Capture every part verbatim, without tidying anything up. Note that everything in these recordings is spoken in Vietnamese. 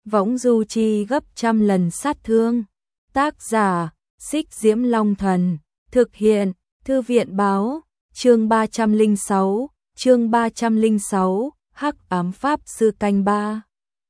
võng du chi gấp trăm lần sát thương. Tác giả, Xích Diễm Long Thần, thực hiện, Thư viện báo, chương ba trăm lẻ sáu, chương ba trăm lẻ sáu, Hắc ám pháp sư canh ba.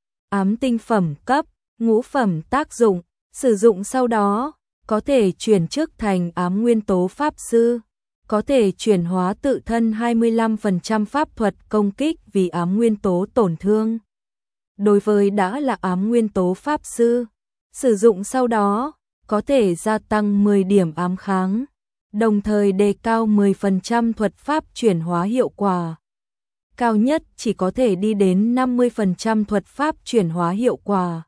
Ám tinh phẩm cấp, ngũ phẩm tác dụng, sử dụng sau đó, có thể chuyển chức thành ám nguyên tố pháp sư, có thể chuyển hóa tự thân hai mươi lăm phần trăm pháp thuật công kích vì ám nguyên tố tổn thương. Đối với đã là ám nguyên tố pháp sư, sử dụng sau đó, có thể gia tăng mười điểm ám kháng, đồng thời đề cao mười phần trăm thuật pháp chuyển hóa hiệu quả. Cao nhất chỉ có thể đi đến năm mươi phần trăm thuật pháp chuyển hóa hiệu quả.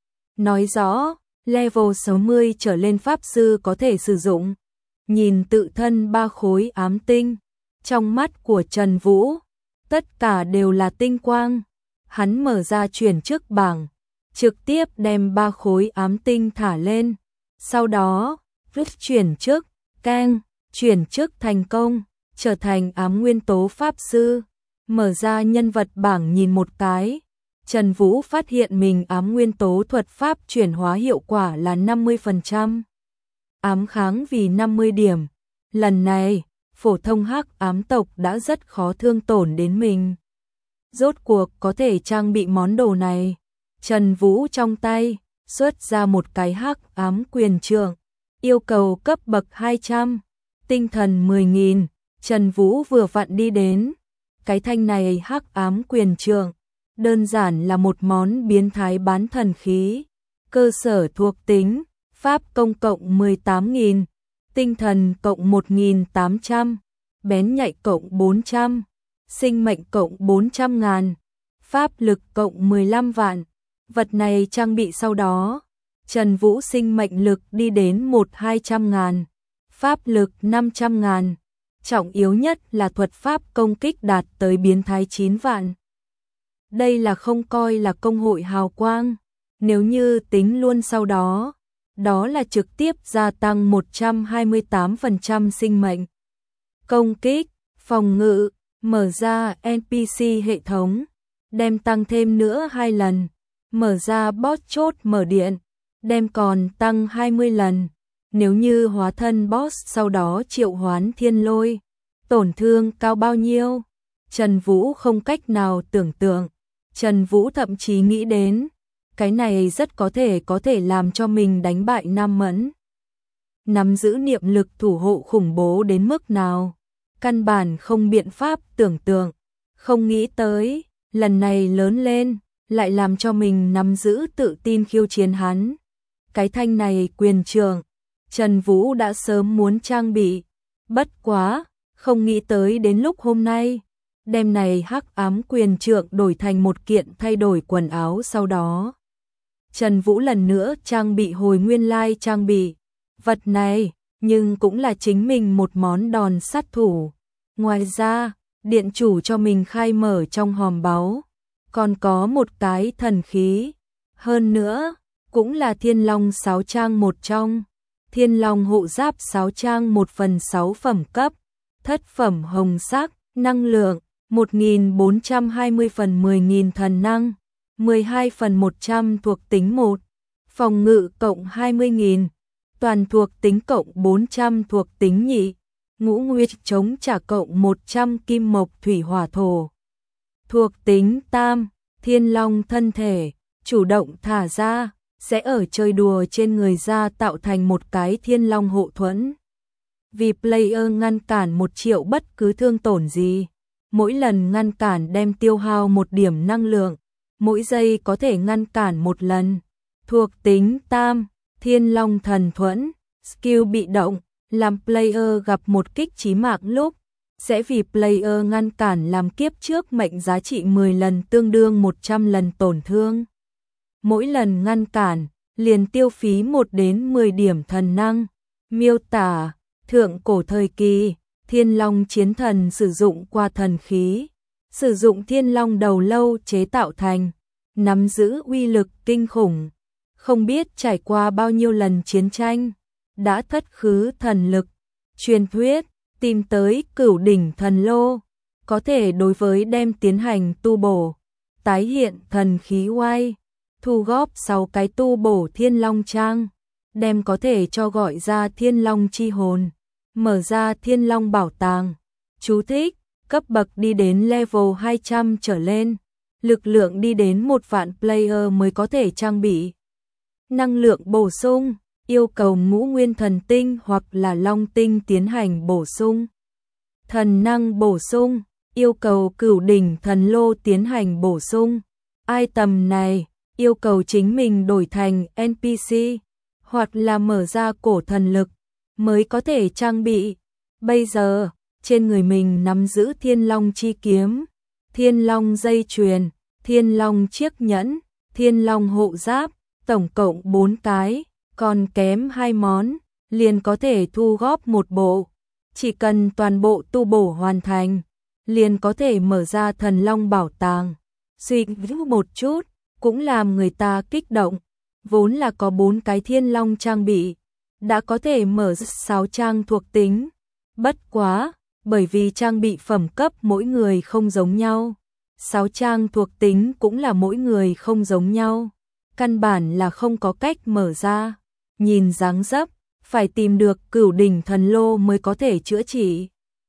Nói rõ, level sáu mươi trở lên pháp sư có thể sử dụng. Nhìn tự thân ba khối ám tinh, trong mắt của Trần Vũ, tất cả đều là tinh quang. Hắn mở ra chuyển chức bảng, trực tiếp đem ba khối ám tinh thả lên. Sau đó, vứt chuyển chức, keng, chuyển chức thành công, trở thành ám nguyên tố pháp sư. Mở ra nhân vật bảng nhìn một cái, Trần Vũ phát hiện mình ám nguyên tố thuật pháp chuyển hóa hiệu quả là năm mươi phần trăm. Ám kháng vì năm mươi điểm. Lần này, phổ thông hắc ám tộc đã rất khó thương tổn đến mình. Rốt cuộc có thể trang bị món đồ này. Trần Vũ trong tay, xuất ra một cái hắc ám quyền trượng. Yêu cầu cấp bậc hai trăm, tinh thần mười nghìn. Trần Vũ vừa vặn đi đến. Cái thanh này hắc ám quyền trượng, đơn giản là một món biến thái bán thần khí. Cơ sở thuộc tính, pháp công cộng mười tám nghìn, tinh thần cộng một nghìn tám trăm, bén nhạy cộng bốn trăm, sinh mệnh cộng bốn trăm ngàn, pháp lực cộng mười lăm vạn. Vật này trang bị sau đó, Trần Vũ sinh mệnh lực đi đến một hai trăm ngàn, pháp lực năm trăm ngàn. Trọng yếu nhất là thuật pháp công kích đạt tới biến thái chín vạn. Đây là không coi là công hội hào quang, nếu như tính luôn sau đó, đó là trực tiếp gia tăng một trăm hai mươi tám phần trăm sinh mệnh. Công kích, phòng ngự, mở ra en pê xê hệ thống, đem tăng thêm nữa hai lần, mở ra boss chốt mở điện, đem còn tăng hai mươi lần. Nếu như hóa thân boss sau đó triệu hoán thiên lôi, tổn thương cao bao nhiêu? Trần Vũ không cách nào tưởng tượng. Trần Vũ thậm chí nghĩ đến, cái này rất có thể có thể làm cho mình đánh bại Nam Mẫn. Nắm giữ niệm lực thủ hộ khủng bố đến mức nào? Căn bản không biện pháp tưởng tượng. Không nghĩ tới, lần này lớn lên, lại làm cho mình nắm giữ tự tin khiêu chiến hắn. Cái thanh này quyền trượng, Trần Vũ đã sớm muốn trang bị, bất quá, không nghĩ tới đến lúc hôm nay, đem này hắc ám quyền trượng đổi thành một kiện thay đổi quần áo sau đó. Trần Vũ lần nữa trang bị hồi nguyên lai trang bị, vật này, nhưng cũng là chính mình một món đòn sát thủ. Ngoài ra, điện chủ cho mình khai mở trong hòm báu, còn có một cái thần khí, hơn nữa, cũng là Thiên Long sáu trang một trong. Thiên Long hộ giáp sáu trang một phần sáu phẩm cấp, thất phẩm hồng sắc, năng lượng, một nghìn bốn trăm hai mươi phần mười nghìn thần năng, mười hai phần một trăm thuộc tính một, phòng ngự cộng hai mươi nghìn, toàn thuộc tính cộng bốn trăm thuộc tính nhị, ngũ nguyệt chống trả cộng một trăm kim mộc thủy hỏa thổ. Thuộc tính tam, Thiên Long thân thể, chủ động thả ra, sẽ ở chơi đùa trên người ra tạo thành một cái Thiên Long hộ thuẫn. Vì player ngăn cản một triệu bất cứ thương tổn gì, mỗi lần ngăn cản đem tiêu hao một điểm năng lượng, mỗi giây có thể ngăn cản một lần. Thuộc tính tam, Thiên Long thần thuẫn, skill bị động, làm player gặp một kích chí mạng lúc, sẽ vì player ngăn cản làm kiếp trước mệnh giá trị mười lần tương đương một trăm lần tổn thương. Mỗi lần ngăn cản, liền tiêu phí một đến mười điểm thần năng. Miêu tả, thượng cổ thời kỳ, Thiên Long chiến thần sử dụng qua thần khí, sử dụng Thiên Long đầu lâu chế tạo thành, nắm giữ uy lực kinh khủng. Không biết trải qua bao nhiêu lần chiến tranh, đã thất khứ thần lực. Truyền thuyết, tìm tới cửu đỉnh thần lô, có thể đối với đem tiến hành tu bổ, tái hiện thần khí oai. thu góp sáu cái tu bổ Thiên Long Trang, đem có thể cho gọi ra Thiên Long chi hồn, mở ra Thiên Long bảo tàng. Chú thích, cấp bậc đi đến level hai trăm trở lên, lực lượng đi đến một vạn player mới có thể trang bị. Năng lượng bổ sung, yêu cầu ngũ nguyên thần tinh hoặc là long tinh tiến hành bổ sung. Thần năng bổ sung, yêu cầu cửu đỉnh thần lô tiến hành bổ sung. Item này, yêu cầu chính mình đổi thành en pê xê, hoặc là mở ra cổ thần lực, mới có thể trang bị. Bây giờ, trên người mình nắm giữ Thiên Long chi kiếm, Thiên Long dây chuyền, Thiên Long chiếc nhẫn, Thiên Long hộ giáp, tổng cộng bốn cái, còn kém hai món, liền có thể thu góp một bộ. Chỉ cần toàn bộ tu bổ hoàn thành, liền có thể mở ra Thần Long bảo tàng. Suy nghĩ một chút, cũng làm người ta kích động, vốn là có bốn cái Thiên Long trang bị, đã có thể mở sáu trang thuộc tính. Bất quá, bởi vì trang bị phẩm cấp mỗi người không giống nhau, sáu trang thuộc tính cũng là mỗi người không giống nhau, căn bản là không có cách mở ra. Nhìn dáng dấp, phải tìm được cửu đỉnh thần lô mới có thể chữa trị.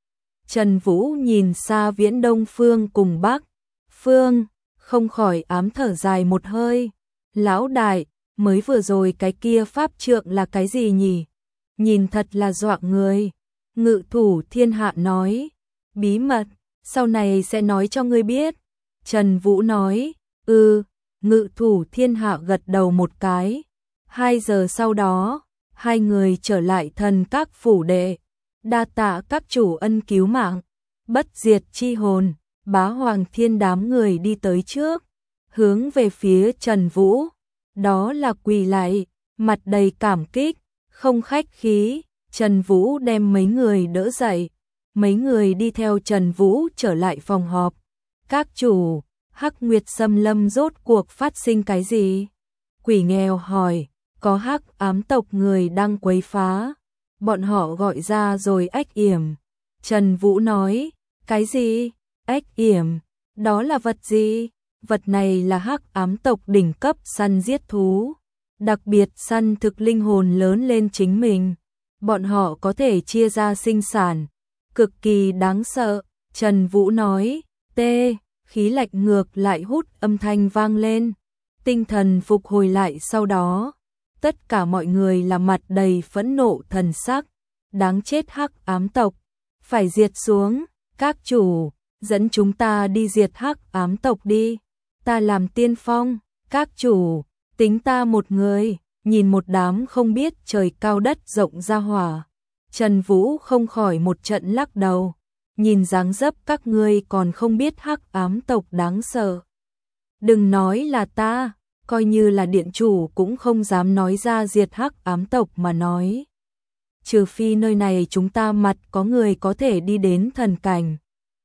Trần Vũ nhìn xa viễn đông phương cùng bắc, phương, không khỏi ám thở dài một hơi. Lão đại, mới vừa rồi cái kia pháp trượng là cái gì nhỉ? Nhìn thật là dọa người. Ngự thủ thiên hạ nói, bí mật, sau này sẽ nói cho ngươi biết. Trần Vũ nói, ừ, ngự thủ thiên hạ gật đầu một cái. Hai giờ sau đó, hai người trở lại thần các phủ đệ, đa tạ các chủ ân cứu mạng. Bất diệt chi hồn, Bá Hoàng Thiên đám người đi tới trước, hướng về phía Trần Vũ, đó là quỳ lại, mặt đầy cảm kích, không khách khí. Trần Vũ đem mấy người đỡ dậy, mấy người đi theo Trần Vũ trở lại phòng họp. Các chủ, Hắc Nguyệt Xâm Lâm rốt cuộc phát sinh cái gì? Quỷ nghèo hỏi, có hắc ám tộc người đang quấy phá, bọn họ gọi ra rồi ách yểm. Trần Vũ nói, cái gì? Ách yểm, đó là vật gì? Vật này là hắc ám tộc đỉnh cấp săn giết thú, đặc biệt săn thực linh hồn lớn lên chính mình. Bọn họ có thể chia ra sinh sản, cực kỳ đáng sợ. Trần Vũ nói, tê, khí lạnh ngược lại hút âm thanh vang lên, tinh thần phục hồi lại. Sau đó, tất cả mọi người là mặt đầy phẫn nộ thần sắc, đáng chết hắc ám tộc, phải diệt xuống. Các chủ, dẫn chúng ta đi diệt hắc ám tộc đi, ta làm tiên phong. Các chủ, tính ta một người. Nhìn một đám không biết trời cao đất rộng ra hỏa, Trần Vũ không khỏi một trận lắc đầu. Nhìn dáng dấp các ngươi còn không biết hắc ám tộc đáng sợ. Đừng nói là ta, coi như là điện chủ cũng không dám nói ra diệt hắc ám tộc mà nói. Trừ phi nơi này chúng ta mặt có người có thể đi đến thần cảnh.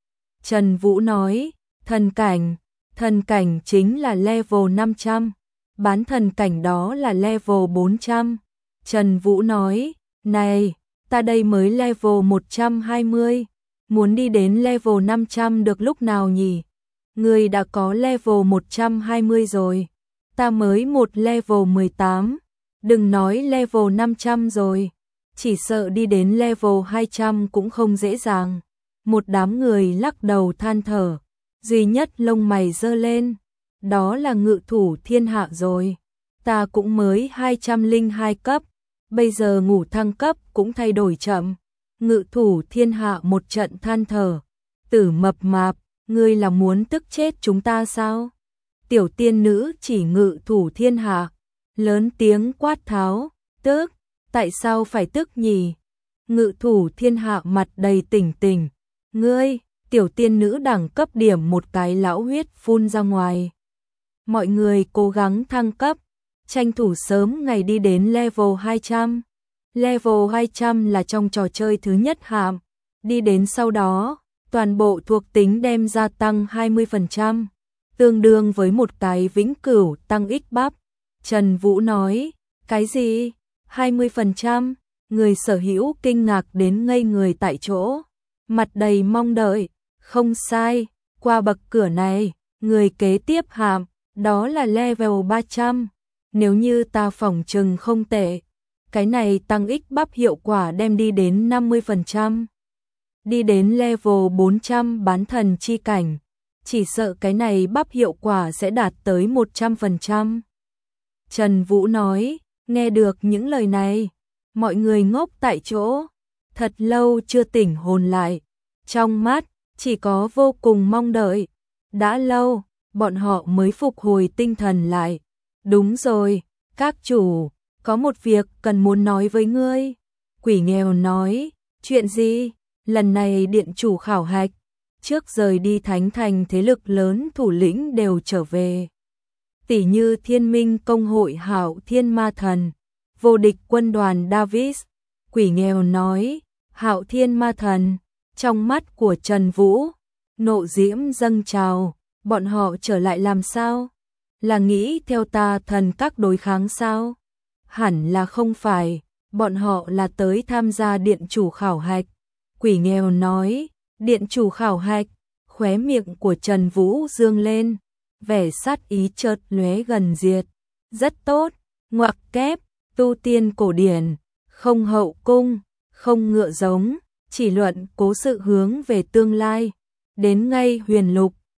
Trần Vũ nói, thần cảnh, thần cảnh chính là level năm trăm. Bán thần cảnh đó là level bốn trăm. Trần Vũ nói, này, ta đây mới level một trăm hai mươi, muốn đi đến level năm trăm được lúc nào nhỉ? Người đã có level một trăm hai mươi rồi, ta mới một level mười tám, đừng nói level năm trăm rồi, chỉ sợ đi đến level hai trăm cũng không dễ dàng. Một đám người lắc đầu than thở, duy nhất lông mày giơ lên, đó là ngự thủ thiên hạ rồi. Ta cũng mới hai trăm lẻ hai cấp, bây giờ ngủ thăng cấp cũng thay đổi chậm. Ngự thủ thiên hạ một trận than thở, tử mập mạp, ngươi là muốn tức chết chúng ta sao? Tiểu tiên nữ chỉ ngự thủ thiên hạ, lớn tiếng quát tháo, tức, tại sao phải tức nhỉ? Ngự thủ thiên hạ mặt đầy tỉnh tỉnh, ngươi, tiểu tiên nữ đẳng cấp điểm một cái lão huyết phun ra ngoài. Mọi người cố gắng thăng cấp, tranh thủ sớm ngày đi đến level hai trăm. Level hai trăm là trong trò chơi thứ nhất hạng, đi đến sau đó, toàn bộ thuộc tính đem gia tăng hai mươi phần trăm, tương đương với một cái vĩnh cửu tăng ích bắp. Trần Vũ nói, cái gì? hai mươi phần trăm? Người sở hữu kinh ngạc đến ngây người tại chỗ, mặt đầy mong đợi, không sai, qua bậc cửa này, người kế tiếp hạng Đó là level ba trăm, nếu như ta phỏng chừng không tệ, cái này tăng ích bắp hiệu quả đem đi đến năm mươi phần trăm. Đi đến level bốn trăm bán thần chi cảnh, chỉ sợ cái này bắp hiệu quả sẽ đạt tới một trăm phần trăm. Trần Vũ nói, nghe được những lời này, mọi người ngốc tại chỗ, thật lâu chưa tỉnh hồn lại, trong mắt chỉ có vô cùng mong đợi. Đã lâu, bọn họ mới phục hồi tinh thần lại. Đúng rồi, các chủ, có một việc cần muốn nói với ngươi. Quỷ nghèo nói, chuyện gì? Lần này điện chủ khảo hạch, trước rời đi Thánh Thành thế lực lớn thủ lĩnh đều trở về. Tỷ như Thiên Minh Công hội Hạo Thiên Ma Thần, vô địch quân đoàn Davis. Quỷ nghèo nói, Hạo Thiên Ma Thần, trong mắt của Trần Vũ, nộ diễm dâng trào, bọn họ trở lại làm sao? Là nghĩ theo ta thần các đối kháng sao? Hẳn là không phải, bọn họ là tới tham gia điện chủ khảo hạch. Quỷ nghèo nói, điện chủ khảo hạch, khóe miệng của Trần Vũ dương lên, vẻ sát ý chợt lóe gần diệt. Rất tốt, ngoặc kép, tu tiên cổ điển, không hậu cung, không ngựa giống, chỉ luận cố sự hướng về tương lai. Đến ngay huyền lục,